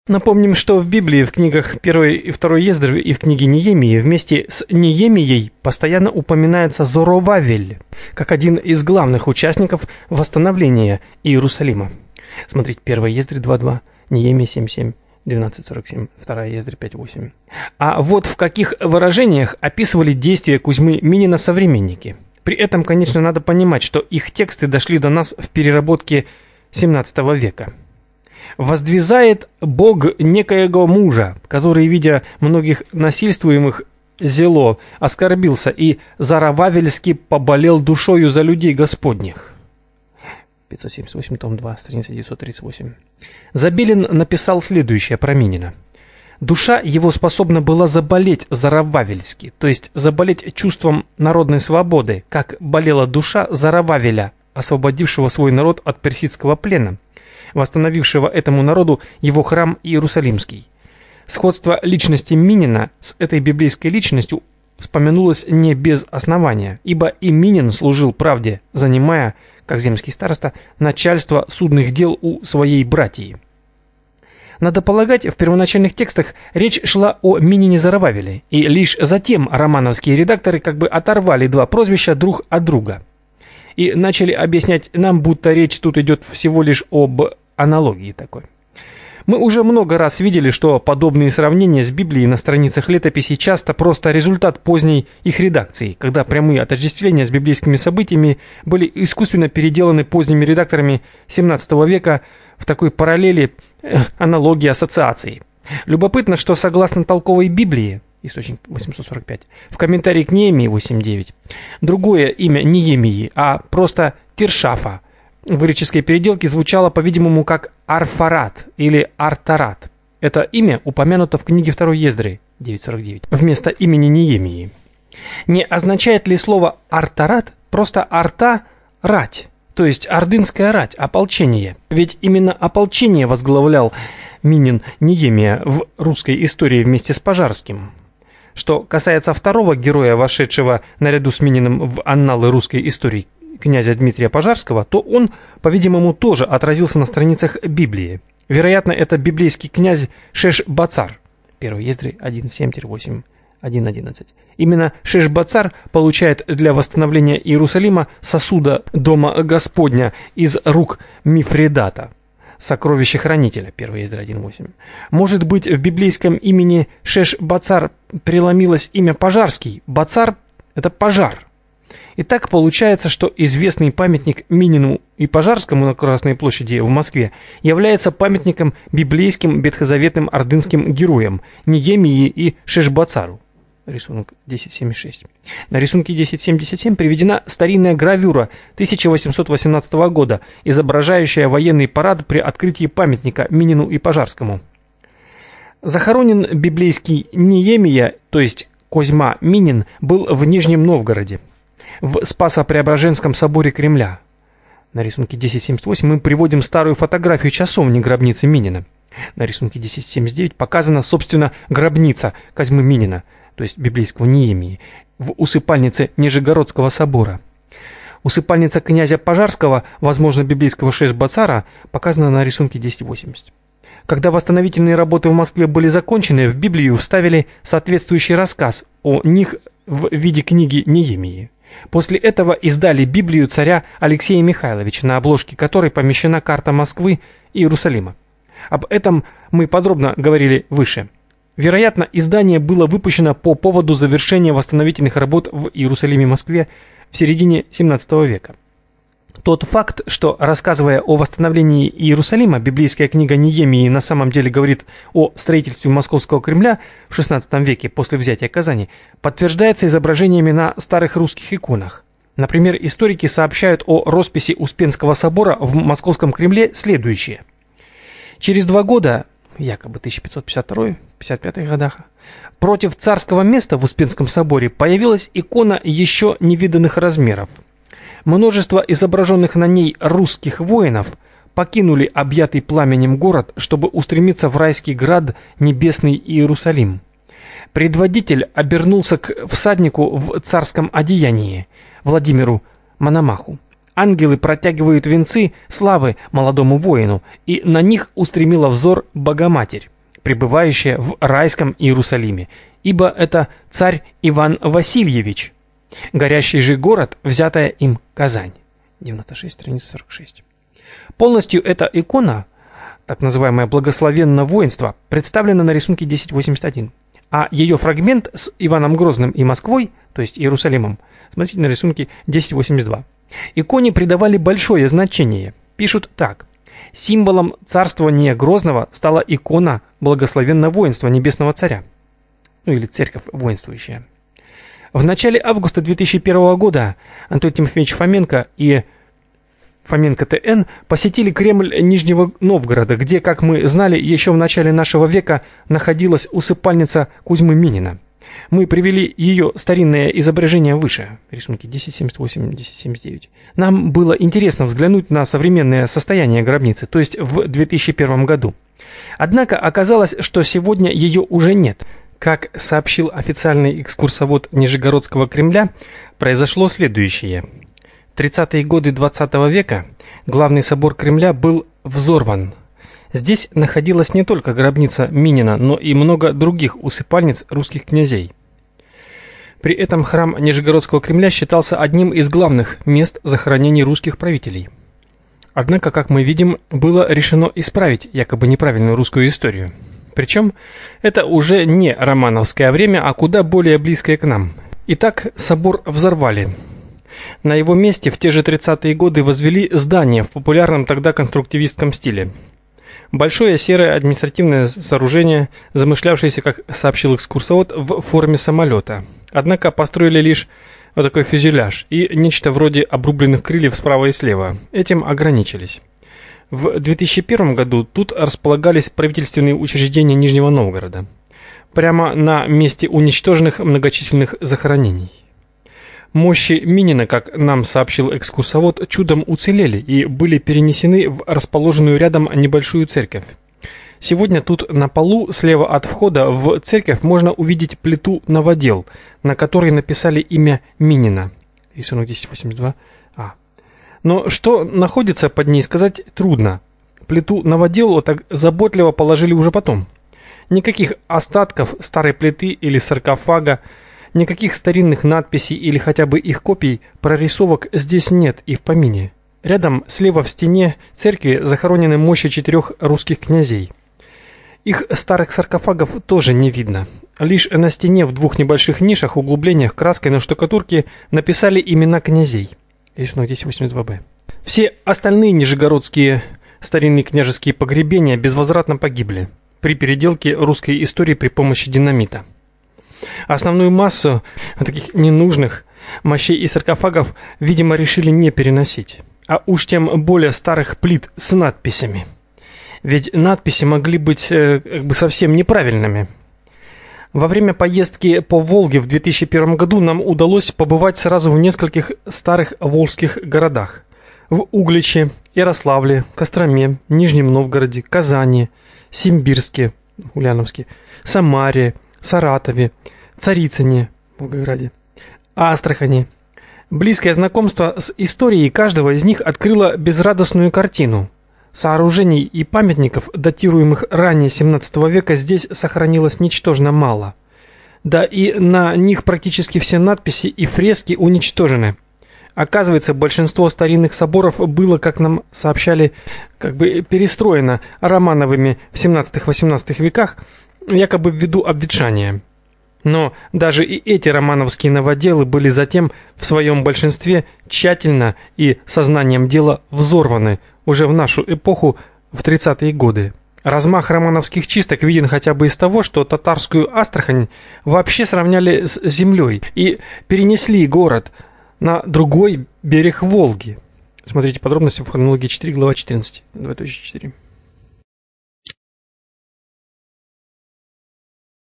Напомним, что в Библии в книгах 1 и 2 Ездры и в книге Неемии вместе с Неемией постоянно упоминается Зоровавель, как один из главных участников восстановления Иерусалима. Смотрите, 1 Ездры 2.2, Неемия 7.7, 12.47, 2 Ездры 5.8. А вот в каких выражениях описывали действия Кузьмы Минина современники. При этом, конечно, надо понимать, что их тексты дошли до нас в переработке XVII века. «Воздвизает Бог некоего мужа, который, видя многих насильствуемых, зело оскорбился и зарававельски поболел душою за людей Господних». 578, том 2, страница 938. Забелин написал следующее про Минина. «Душа его способна была заболеть зарававельски, то есть заболеть чувством народной свободы, как болела душа Зарававеля, освободившего свой народ от персидского плена, восстановившего этому народу его храм Иерусалимский. Сходство личности Минина с этой библейской личностью вспомянулось не без основания, ибо и Минин служил правде, занимая, как земский староста, начальство судных дел у своей братьи. Надо полагать, в первоначальных текстах речь шла о Минине Зарававеле, и лишь затем романовские редакторы как бы оторвали два прозвища друг от друга и начали объяснять нам, будто речь тут идет всего лишь об аналогии такой. Мы уже много раз видели, что подобные сравнения с Библией на страницах летописей часто просто результат поздней их редакции, когда прямые отождествления с библейскими событиями были искусственно переделаны поздними редакторами XVII века в такой параллели, аналогии, ассоциации. Любопытно, что согласно толковой Библии, источник 845, в комментарии к Неемии 8.9, другое имя Неемии, а просто Тиршафа, в греческой переделке звучало, по-видимому, как Арфарат или Артарат. Это имя упомянуто в книге 2 Ездры 9.49 вместо имени Неемии. Не означает ли слово Артарат просто арта-рать, то есть ордынская рать, ополчение? Ведь именно ополчение возглавлял Минин Неемия в русской истории вместе с Пожарским. Что касается второго героя, вошедшего наряду с Мининым в анналы русской истории, князя Дмитрия Пожарского, то он, по-видимому, тоже отразился на страницах Библии. Вероятно, это библейский князь Шешбацар. 1 Ездры 1.7-8, 1.11. Именно Шешбацар получает для восстановления Иерусалима сосуда Дома Господня из рук Мифредата, сокровища-хранителя. 1 Ездры 1.8. Может быть, в библейском имени Шешбацар преломилось имя Пожарский. Бацар – это пожар. И так получается, что известный памятник Минину и Пожарскому на Красной площади в Москве является памятником библейским ветхозаветным ордынским героям Неемии и Шешбацару. Рисунок 10.76. На рисунке 10.77 приведена старинная гравюра 1818 года, изображающая военный парад при открытии памятника Минину и Пожарскому. Захоронен библейский Неемия, то есть Козьма Минин, был в Нижнем Новгороде, в Спасо-Преображенском соборе Кремля. На рисунке 10.78 мы приводим старую фотографию часовни гробницы Минина. На рисунке 10.79 показана, собственно, гробница Козьмы Минина, то есть библейского Неемии, в усыпальнице Нижегородского собора. Усыпальница князя Пожарского, возможно, библейского Шешбацара, показана на рисунке 10.80. Когда восстановительные работы в Москве были закончены, в Библию вставили соответствующий рассказ о них в виде книги Неемии. После этого издали Библию царя Алексея Михайловича, на обложке которой помещена карта Москвы и Иерусалима. Об этом мы подробно говорили выше. Вероятно, издание было выпущено по поводу завершения восстановительных работ в Иерусалиме и Москве в середине XVII века. Тот факт, что, рассказывая о восстановлении Иерусалима, библейская книга Неемии на самом деле говорит о строительстве Московского Кремля в XVI веке после взятия Казани, подтверждается изображениями на старых русских иконах. Например, историки сообщают о росписи Успенского собора в Московском Кремле следующее. Через 2 года, якобы 1552-55 годах, против царского места в Успенском соборе появилась икона еще невиданных размеров. Множество изображенных на ней русских воинов покинули объятый пламенем город, чтобы устремиться в райский град небесный Иерусалим. Предводитель обернулся к всаднику в царском одеянии, Владимиру Мономаху. Ангелы протягивают венцы славы молодому воину, и на них устремила взор Богоматерь. пребывающее в райском Иерусалиме, ибо это царь Иван Васильевич, горящий же город, взятая им Казань. 96, страница 46. Полностью эта икона, так называемое благословенное воинство, представлена на рисунке 1081, а ее фрагмент с Иваном Грозным и Москвой, то есть Иерусалимом, смотрите на рисунке 1082. Иконе придавали большое значение. Пишут так: символом царствования Грозного стала икона благословенного воинства небесного царя, или церковь воинствующая. В начале августа 2001 года Антон Тимофеевич Фоменко и Фоменко ТН посетили Кремль Нижнего Новгорода, где, как мы знали, еще в начале нашего века находилась усыпальница Кузьмы Минина. Мы привели ее старинное изображение выше, рисунки 1078-1079. Нам было интересно взглянуть на современное состояние гробницы, то есть в 2001 году. Однако оказалось, что сегодня ее уже нет. Как сообщил официальный экскурсовод Нижегородского Кремля, произошло следующее. В 30-е годы 20 века главный собор Кремля был взорван. Здесь находилась не только гробница Минина, но и много других усыпальниц русских князей. При этом храм Нижегородского Кремля считался одним из главных мест захоронений русских правителей. Однако, как мы видим, было решено исправить якобы неправильную русскую историю. Причем это уже не романовское время, а куда более близкое к нам. Итак, собор взорвали. На его месте в те же 30-е годы возвели здание в популярном тогда конструктивистском стиле. Большое серое административное сооружение, замышлявшееся, как сообщил экскурсовод, в форме самолета. Однако построили лишь вот такой фюзеляж и нечто вроде обрубленных крыльев справа и слева. Этим ограничились. В 2001 году тут располагались правительственные учреждения Нижнего Новгорода, прямо на месте уничтоженных многочисленных захоронений. Мощи Минина, как нам сообщил экскурсовод, чудом уцелели и были перенесены в расположенную рядом небольшую церковь. Сегодня тут на полу слева от входа в церковь можно увидеть плиту новодел, на которой написали имя Минина. Рисунок 1082А. Но что находится под ней, сказать трудно. Плиту новодел так заботливо положили уже потом. Никаких остатков старой плиты или саркофага, никаких старинных надписей или хотя бы их копий, прорисовок здесь нет и в помине. Рядом слева в стене церкви захоронены мощи 4 русских князей. Их старых саркофагов тоже не видно. Лишь на стене в 2 небольших нишах, углублениях краской на штукатурке написали имена князей. Рисунок 1082Б. Все остальные нижегородские старинные княжеские погребения безвозвратно погибли при переделке русской истории при помощи динамита. Основную массу таких ненужных мощей и саркофагов, видимо, решили не переносить, а уж тем более старых плит с надписями. Ведь надписи могли быть совсем неправильными. Во время поездки по Волге в 2001 году нам удалось побывать сразу в нескольких старых волжских городах: в Угличе, Ярославле, Костроме, Нижнем Новгороде, Казани, Симбирске, Ульяновске, Самаре, Саратове, Царицыне, Волгограде, Астрахани. Близкое знакомство с историей каждого из них открыло безрадостную картину. Сооружений и памятников, датируемых ранее 17 века, здесь сохранилось ничтожно мало. Да и на них практически все надписи и фрески уничтожены. Оказывается, большинство старинных соборов было, как нам сообщали, перестроено Романовыми в 17-18 веках, якобы ввиду обветшания. Но даже и эти романовские новоделы были затем в своем большинстве тщательно и сознанием дела взорваны уже в нашу эпоху, в 30-е годы. Размах романовских чисток виден хотя бы из того, что татарскую Астрахань вообще сравняли с землей и перенесли город на другой берег Волги. Смотрите подробности в хронологии 4, глава 14, 2.4.